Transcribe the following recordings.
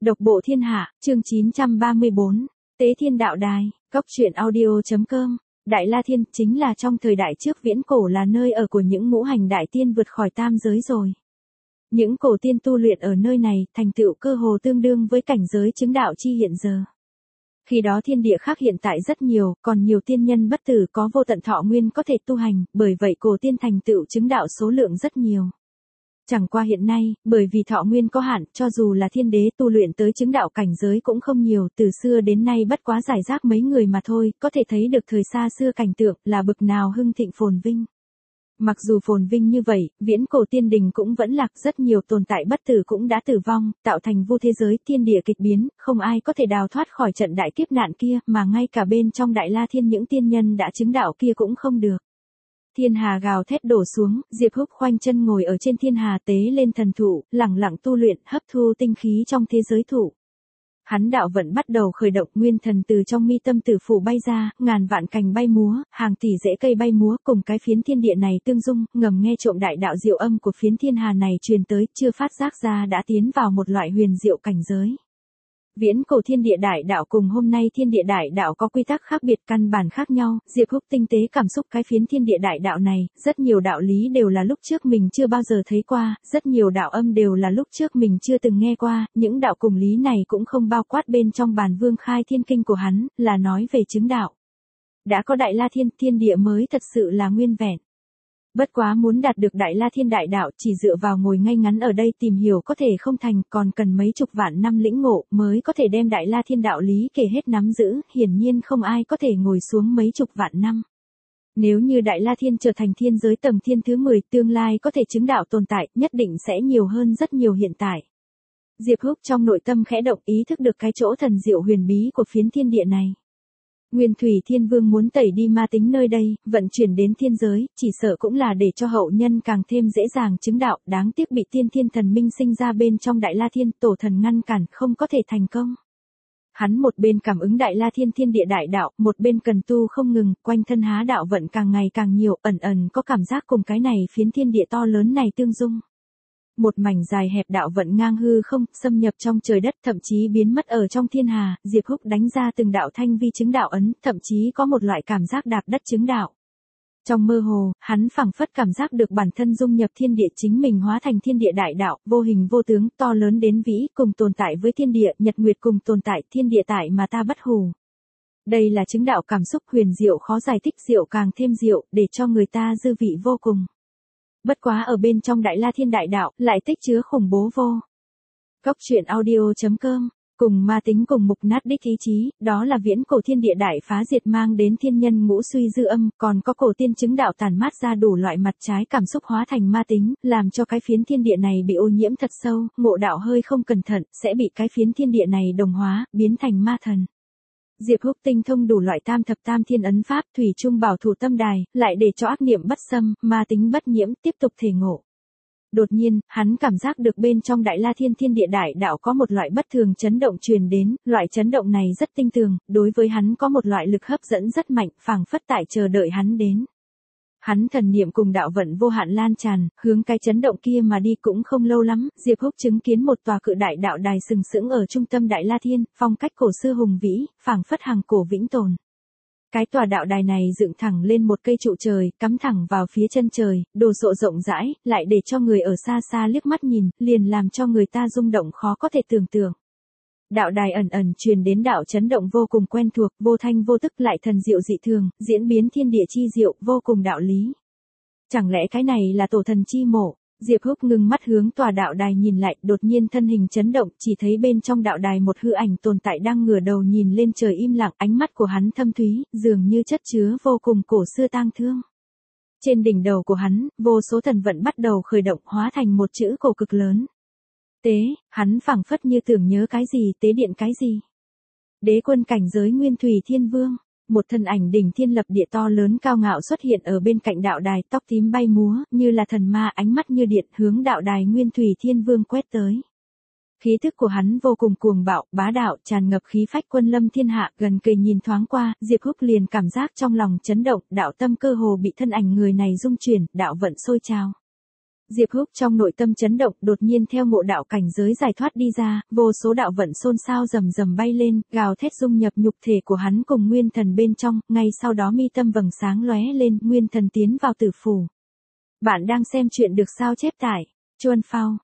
Độc bộ thiên hạ, chương 934, Tế Thiên Đạo Đài, Cốc truyện audio.com. Đại La Thiên chính là trong thời đại trước viễn cổ là nơi ở của những ngũ hành đại tiên vượt khỏi tam giới rồi. Những cổ tiên tu luyện ở nơi này thành tựu cơ hồ tương đương với cảnh giới chứng đạo chi hiện giờ. Khi đó thiên địa khác hiện tại rất nhiều, còn nhiều tiên nhân bất tử có vô tận thọ nguyên có thể tu hành, bởi vậy cổ tiên thành tựu chứng đạo số lượng rất nhiều. Chẳng qua hiện nay, bởi vì thọ nguyên có hạn, cho dù là thiên đế tu luyện tới chứng đạo cảnh giới cũng không nhiều, từ xưa đến nay bất quá giải rác mấy người mà thôi, có thể thấy được thời xa xưa cảnh tượng là bực nào hưng thịnh phồn vinh. Mặc dù phồn vinh như vậy, viễn cổ tiên đình cũng vẫn lạc, rất nhiều tồn tại bất tử cũng đã tử vong, tạo thành vô thế giới thiên địa kịch biến, không ai có thể đào thoát khỏi trận đại kiếp nạn kia, mà ngay cả bên trong Đại La Thiên những tiên nhân đã chứng đạo kia cũng không được. Thiên hà gào thét đổ xuống, Diệp Húc khoanh chân ngồi ở trên thiên hà tế lên thần thụ, lẳng lặng tu luyện, hấp thu tinh khí trong thế giới thụ. Hắn đạo vận bắt đầu khởi động, nguyên thần từ trong mi tâm tử phủ bay ra, ngàn vạn cành bay múa, hàng tỷ rễ cây bay múa, cùng cái phiến thiên địa này tương dung, ngầm nghe trộm đại đạo diệu âm của phiến thiên hà này truyền tới, chưa phát giác ra đã tiến vào một loại huyền diệu cảnh giới. Viễn cổ thiên địa đại đạo cùng hôm nay thiên địa đại đạo có quy tắc khác biệt, căn bản khác nhau. Diệp Húc tinh tế cảm xúc cái phiến thiên địa đại đạo này, rất nhiều đạo lý đều là lúc trước mình chưa bao giờ thấy qua, rất nhiều đạo âm đều là lúc trước mình chưa từng nghe qua, những đạo cùng lý này cũng không bao quát bên trong bản Vương Khai Thiên Kinh của hắn, là nói về chứng đạo. Đã có Đại La Thiên, thiên địa mới thật sự là nguyên vẹn. Bất quá muốn đạt được Đại La Thiên đại đạo chỉ dựa vào ngồi ngay ngắn ở đây tìm hiểu có thể không thành, còn cần mấy chục vạn năm lĩnh ngộ mới có thể đem Đại La Thiên đạo lý kể hết nắm giữ, hiển nhiên không ai có thể ngồi xuống mấy chục vạn năm. Nếu như Đại La Thiên trở thành thiên giới tầng thiên thứ 10, tương lai có thể chứng đạo tồn tại, nhất định sẽ nhiều hơn rất nhiều hiện tại. Diệp Húc trong nội tâm khẽ động, ý thức được cái chỗ thần diệu huyền bí của phiến thiên địa này. Nguyên Thủy Thiên Vương muốn tẩy đi ma tính nơi đây, vận chuyển đến thiên giới, chỉ sợ cũng là để cho hậu nhân càng thêm dễ dàng chứng đạo, đáng tiếc bị tiên thiên thần minh sinh ra bên trong Đại La Thiên, tổ thần ngăn cản, không có thể thành công. Hắn một bên cảm ứng Đại La Thiên thiên địa đại đạo, một bên cần tu không ngừng, quanh thân há đạo vận càng ngày càng nhiều, ẩn ẩn có cảm giác cùng cái này phiến thiên địa to lớn này tương dung. Một mảnh dài hẹp đạo vận ngang hư không, xâm nhập trong trời đất, thậm chí biến mất ở trong thiên hà, Diệp Húc đánh ra từng đạo thanh vi chứng đạo ấn, thậm chí có một loại cảm giác đạp đất chứng đạo. Trong mơ hồ, hắn phảng phất cảm giác được bản thân dung nhập thiên địa, chính mình hóa thành thiên địa đại đạo, vô hình vô tướng, to lớn đến vĩ, cùng tồn tại với thiên địa, nhật nguyệt cùng tồn tại, thiên địa tại mà ta bất hủ. Đây là chứng đạo cảm xúc huyền diệu khó giải thích, diệu càng thêm diệu, để cho người ta dư vị vô cùng. Bất quá ở bên trong Đại La Thiên đại đạo, lại tích chứa khủng bố vô. Cốc truyện audio.com, cùng ma tính cùng mục nát đích ý chí, đó là viễn cổ thiên địa đại phá diệt mang đến thiên nhân ngũ suy dư âm, còn có cổ tiên chứng đạo tàn mát ra đủ loại mặt trái cảm xúc hóa thành ma tính, làm cho cái phiến thiên địa này bị ô nhiễm thật sâu, ngộ đạo hơi không cẩn thận, sẽ bị cái phiến thiên địa này đồng hóa, biến thành ma thần. Diệp Húc tinh thông đủ loại tam thập tam thiên ấn pháp, thủy chung bảo thủ tâm đài, lại để cho ác niệm bất xâm, ma tính bất nhiễm, tiếp tục thể ngộ. Đột nhiên, hắn cảm giác được bên trong Đại La Thiên thiên địa đại đạo có một loại bất thường chấn động truyền đến, loại chấn động này rất tinh tường, đối với hắn có một loại lực hấp dẫn rất mạnh, phảng phất tại chờ đợi hắn đến. Hắn thần niệm cùng đạo vận vô hạn lan tràn, hướng cái chấn động kia mà đi, cũng không lâu lắm, Diệp Húc chứng kiến một tòa cự đại đạo đài sừng sững ở trung tâm Đại La Thiên, phong cách cổ xưa hùng vĩ, phảng phất hàng cổ vĩnh tồn. Cái tòa đạo đài này dựng thẳng lên một cây trụ trời, cắm thẳng vào phía chân trời, đồ sộ rộng rãi, lại để cho người ở xa xa liếc mắt nhìn, liền làm cho người ta rung động khó có thể tưởng tượng. Đạo đài ẩn ẩn truyền đến đạo chấn động vô cùng quen thuộc, vô thanh vô tức lại thần diệu dị thường, diễn biến thiên địa chi diệu, vô cùng đạo lý. Chẳng lẽ cái này là tổ thần chi mộ? Diệp Húc ngưng mắt hướng tòa đạo đài nhìn lại, đột nhiên thân hình chấn động, chỉ thấy bên trong đạo đài một hư ảnh tồn tại đang ngửa đầu nhìn lên trời im lặng, ánh mắt của hắn thâm thúy, dường như chất chứa vô cùng cổ xưa tang thương. Trên đỉnh đầu của hắn, vô số thần vận bắt đầu khởi động, hóa thành một chữ cổ cực lớn. Tế, hắn phảng phất như tưởng nhớ cái gì, tế điện cái gì. Đế quân cảnh giới Nguyên Thủy Thiên Vương, một thân ảnh đỉnh thiên lập địa to lớn cao ngạo xuất hiện ở bên cạnh đạo đài, tóc tím bay múa, như là thần ma, ánh mắt như điện, hướng đạo đài Nguyên Thủy Thiên Vương quét tới. Khí thức của hắn vô cùng cuồng bạo, bá đạo, tràn ngập khí phách quân lâm thiên hạ, gần kề nhìn thoáng qua, Diệp Húc liền cảm giác trong lòng chấn động, đạo tâm cơ hồ bị thân ảnh người này rung chuyển, đạo vận sôi trào. Diệp Húc trong nội tâm chấn động, đột nhiên theo ngộ đạo cảnh giới giải thoát đi ra, vô số đạo vận xôn xao rầm rầm bay lên, gào thét dung nhập nhục thể của hắn cùng nguyên thần bên trong, ngay sau đó mi tâm vầng sáng lóe lên, nguyên thần tiến vào tử phủ. Bạn đang xem chuyện được sao chép tại Chuan Phao,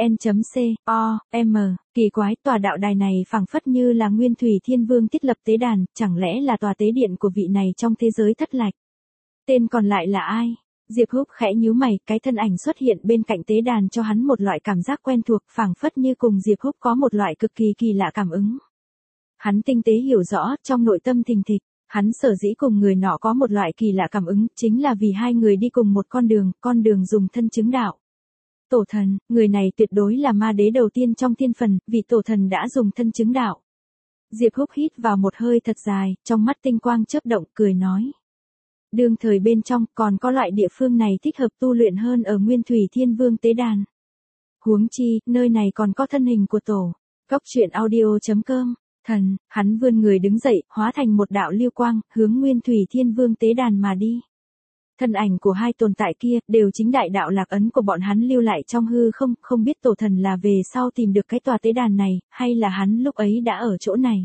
vn.com, kỳ quái, tòa đạo đài này phảng phất như là Nguyên Thủy Thiên Vương thiết lập tế đàn, chẳng lẽ là tòa tế điện của vị này trong thế giới thất lạc? Tên còn lại là ai? Diệp Húc khẽ nhíu mày, cái thân ảnh xuất hiện bên cạnh tế đàn cho hắn một loại cảm giác quen thuộc, phảng phất như cùng Diệp Húc có một loại cực kỳ kỳ lạ cảm ứng. Hắn tinh tế hiểu rõ, trong nội tâm thình thịch, hắn sở dĩ cùng người nọ có một loại kỳ lạ cảm ứng, chính là vì hai người đi cùng một con đường dùng thân chứng đạo. Tổ thần, người này tuyệt đối là ma đế đầu tiên trong thiên phần, vì tổ thần đã dùng thân chứng đạo. Diệp Húc hít vào một hơi thật dài, trong mắt tinh quang chớp động, cười nói. Đương thời bên trong còn có loại địa phương này thích hợp tu luyện hơn ở Nguyên Thủy Thiên Vương tế đàn. Huống chi, nơi này còn có thân hình của tổ. Góc truyện audio.com. Thần, hắn vươn người đứng dậy, hóa thành một đạo lưu quang, hướng Nguyên Thủy Thiên Vương tế đàn mà đi. Thân ảnh của hai tồn tại kia, đều chính đại đạo lạc ấn của bọn hắn lưu lại trong hư không, không biết tổ thần là về sau tìm được cái tòa tế đàn này, hay là hắn lúc ấy đã ở chỗ này.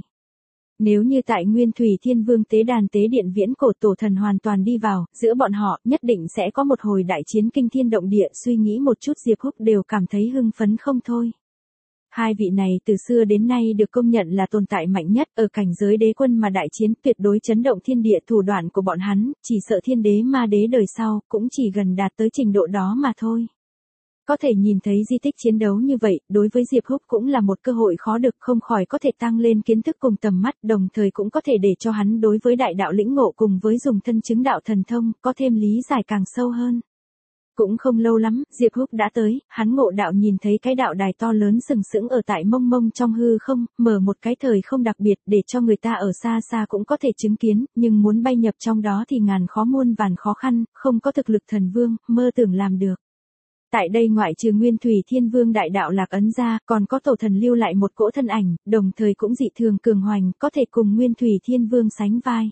Nếu như tại Nguyên Thủy Thiên Vương tế đàn tế điện viễn cổ tổ thần hoàn toàn đi vào, giữa bọn họ, nhất định sẽ có một hồi đại chiến kinh thiên động địa, suy nghĩ một chút Diệp Húc đều cảm thấy hưng phấn không thôi. Hai vị này từ xưa đến nay được công nhận là tồn tại mạnh nhất ở cảnh giới đế quân mà đại chiến tuyệt đối chấn động thiên địa, thủ đoạn của bọn hắn, chỉ sợ thiên đế ma đế đời sau, cũng chỉ gần đạt tới trình độ đó mà thôi. Có thể nhìn thấy di tích chiến đấu như vậy, đối với Diệp Húc cũng là một cơ hội khó được, không khỏi có thể tăng lên kiến thức cùng tầm mắt, đồng thời cũng có thể để cho hắn đối với đại đạo lĩnh ngộ cùng với dùng thân chứng đạo thần thông, có thêm lý giải càng sâu hơn. Cũng không lâu lắm, Diệp Húc đã tới, hắn ngộ đạo nhìn thấy cái đạo đài to lớn sừng sững ở tại mông mông trong hư không, mở một cái thời không đặc biệt để cho người ta ở xa xa cũng có thể chứng kiến, nhưng muốn bay nhập trong đó thì ngàn khó muôn vàn khó khăn, không có thực lực thần vương, mơ tưởng làm được. Tại đây ngoại trừ Nguyên Thủy Thiên Vương đại đạo lạc ấn ra, còn có tổ thần lưu lại một cỗ thân ảnh, đồng thời cũng dị thường cường hoành, có thể cùng Nguyên Thủy Thiên Vương sánh vai.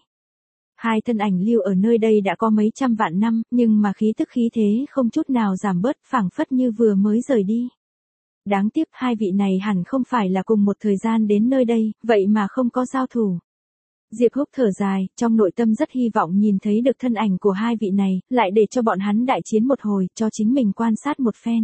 Hai thân ảnh lưu ở nơi đây đã có mấy trăm vạn năm, nhưng mà khí tức khí thế không chút nào giảm bớt, phảng phất như vừa mới rời đi. Đáng tiếc hai vị này hẳn không phải là cùng một thời gian đến nơi đây, vậy mà không có giao thủ. Diệp Húc thở dài, trong nội tâm rất hy vọng nhìn thấy được thân ảnh của hai vị này, lại để cho bọn hắn đại chiến một hồi, cho chính mình quan sát một phen.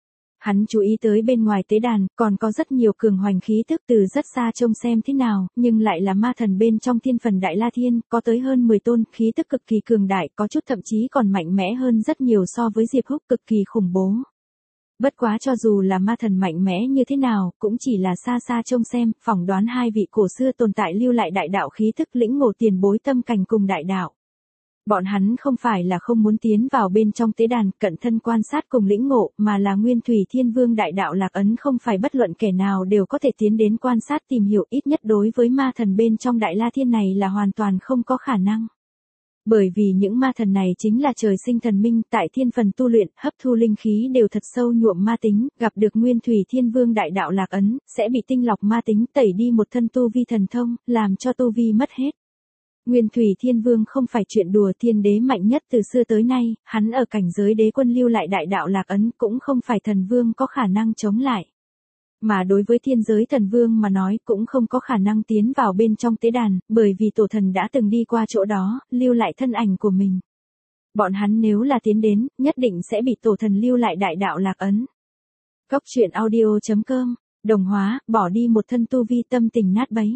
Hắn chú ý tới bên ngoài tế đàn, còn có rất nhiều cường hoành khí tức từ rất xa trông xem thế nào, nhưng lại là ma thần bên trong thiên phần Đại La Thiên, có tới hơn 10 tôn, khí tức cực kỳ cường đại, có chút thậm chí còn mạnh mẽ hơn rất nhiều so với Diệp Húc, cực kỳ khủng bố. Bất quá cho dù là ma thần mạnh mẽ như thế nào, cũng chỉ là xa xa trông xem, phỏng đoán hai vị cổ xưa tồn tại lưu lại đại đạo khí tức lĩnh ngộ tiền bối tâm cảnh cùng đại đạo. Bọn hắn không phải là không muốn tiến vào bên trong tế đàn, cận thân quan sát cùng lĩnh ngộ, mà là Nguyên Thủy Thiên Vương đại đạo lạc ấn không phải bất luận kẻ nào đều có thể tiến đến quan sát tìm hiểu, ít nhất đối với ma thần bên trong Đại La Thiên này là hoàn toàn không có khả năng. Bởi vì những ma thần này chính là trời sinh thần minh, tại thiên phần tu luyện, hấp thu linh khí đều thật sâu nhuộm ma tính, gặp được Nguyên Thủy Thiên Vương đại đạo lạc ấn, sẽ bị tinh lọc ma tính, tẩy đi một thân tu vi thần thông, làm cho tu vi mất hết. Nguyên Thủy Thiên Vương không phải chuyện đùa, thiên đế mạnh nhất từ xưa tới nay, hắn ở cảnh giới đế quân lưu lại đại đạo lạc ấn cũng không phải thần vương có khả năng chống lại. Mà đối với thiên giới thần vương mà nói cũng không có khả năng tiến vào bên trong tế đàn, bởi vì tổ thần đã từng đi qua chỗ đó, lưu lại thân ảnh của mình. Bọn hắn nếu là tiến đến, nhất định sẽ bị tổ thần lưu lại đại đạo lạc ấn. Góc truyện audio.com, đồng hóa, bỏ đi một thân tu vi tâm tình nát bấy.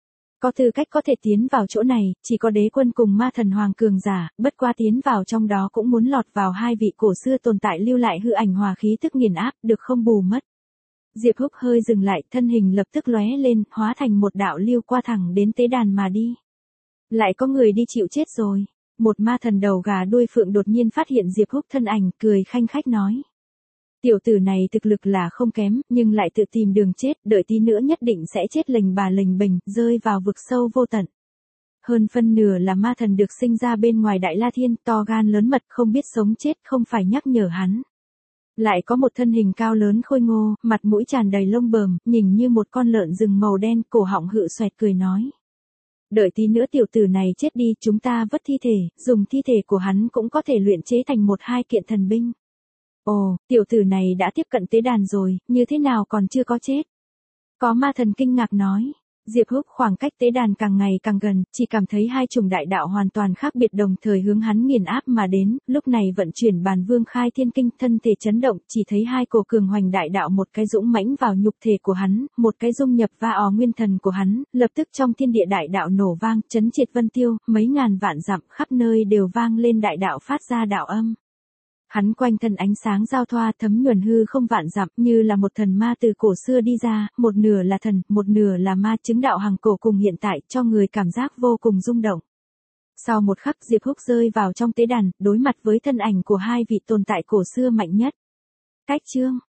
Có tư cách có thể tiến vào chỗ này, chỉ có đế quân cùng ma thần hoàng cường giả, bất qua tiến vào trong đó cũng muốn lọt vào hai vị cổ xưa tồn tại lưu lại hư ảnh hòa khí tức nghiền áp, được không bù mất. Diệp Húc hơi dừng lại, thân hình lập tức lóe lên, hóa thành một đạo lưu qua thẳng đến tế đàn mà đi. Lại có người đi chịu chết rồi. Một ma thần đầu gà đuôi phượng đột nhiên phát hiện Diệp Húc thân ảnh, cười khanh khách nói. Tiểu tử này thực lực là không kém, nhưng lại tự tìm đường chết, đợi tí nữa nhất định sẽ chết lềnh bà lềnh bềnh, rơi vào vực sâu vô tận. Hơn phân nửa là ma thần được sinh ra bên ngoài Đại La Thiên, to gan lớn mật, không biết sống chết, không phải nhắc nhở hắn. Lại có một thân hình cao lớn khôi ngô, mặt mũi tràn đầy lông bờm, nhìn như một con lợn rừng màu đen, cổ họng hự xoẹt cười nói. Đợi tí nữa tiểu tử này chết đi, chúng ta vất thi thể, dùng thi thể của hắn cũng có thể luyện chế thành một hai kiện thần binh. Ồ, tiểu tử này đã tiếp cận tế đàn rồi, như thế nào còn chưa có chết? Có ma thần kinh ngạc nói. Diệp Húc khoảng cách tế đàn càng ngày càng gần, chỉ cảm thấy hai chủng đại đạo hoàn toàn khác biệt đồng thời hướng hắn nghiền áp mà đến, lúc này vận chuyển bàn vương khai thiên kinh, thân thể chấn động, chỉ thấy hai cổ cường hoành đại đạo một cái dũng mãnh vào nhục thể của hắn, một cái dung nhập va nguyên thần của hắn, lập tức trong thiên địa đại đạo nổ vang, chấn triệt vân tiêu, mấy ngàn vạn dặm khắp nơi đều vang lên đại đạo phát ra đạo âm. Hắn quanh thân ánh sáng giao thoa thấm nhuần hư không vạn dặm như là một thần ma từ cổ xưa đi ra, một nửa là thần, một nửa là ma, chứng đạo hàng cổ cùng hiện tại cho người cảm giác vô cùng rung động. Sau một khắc Diệp Húc rơi vào trong tế đàn, đối mặt với thân ảnh của hai vị tồn tại cổ xưa mạnh nhất. Cách chương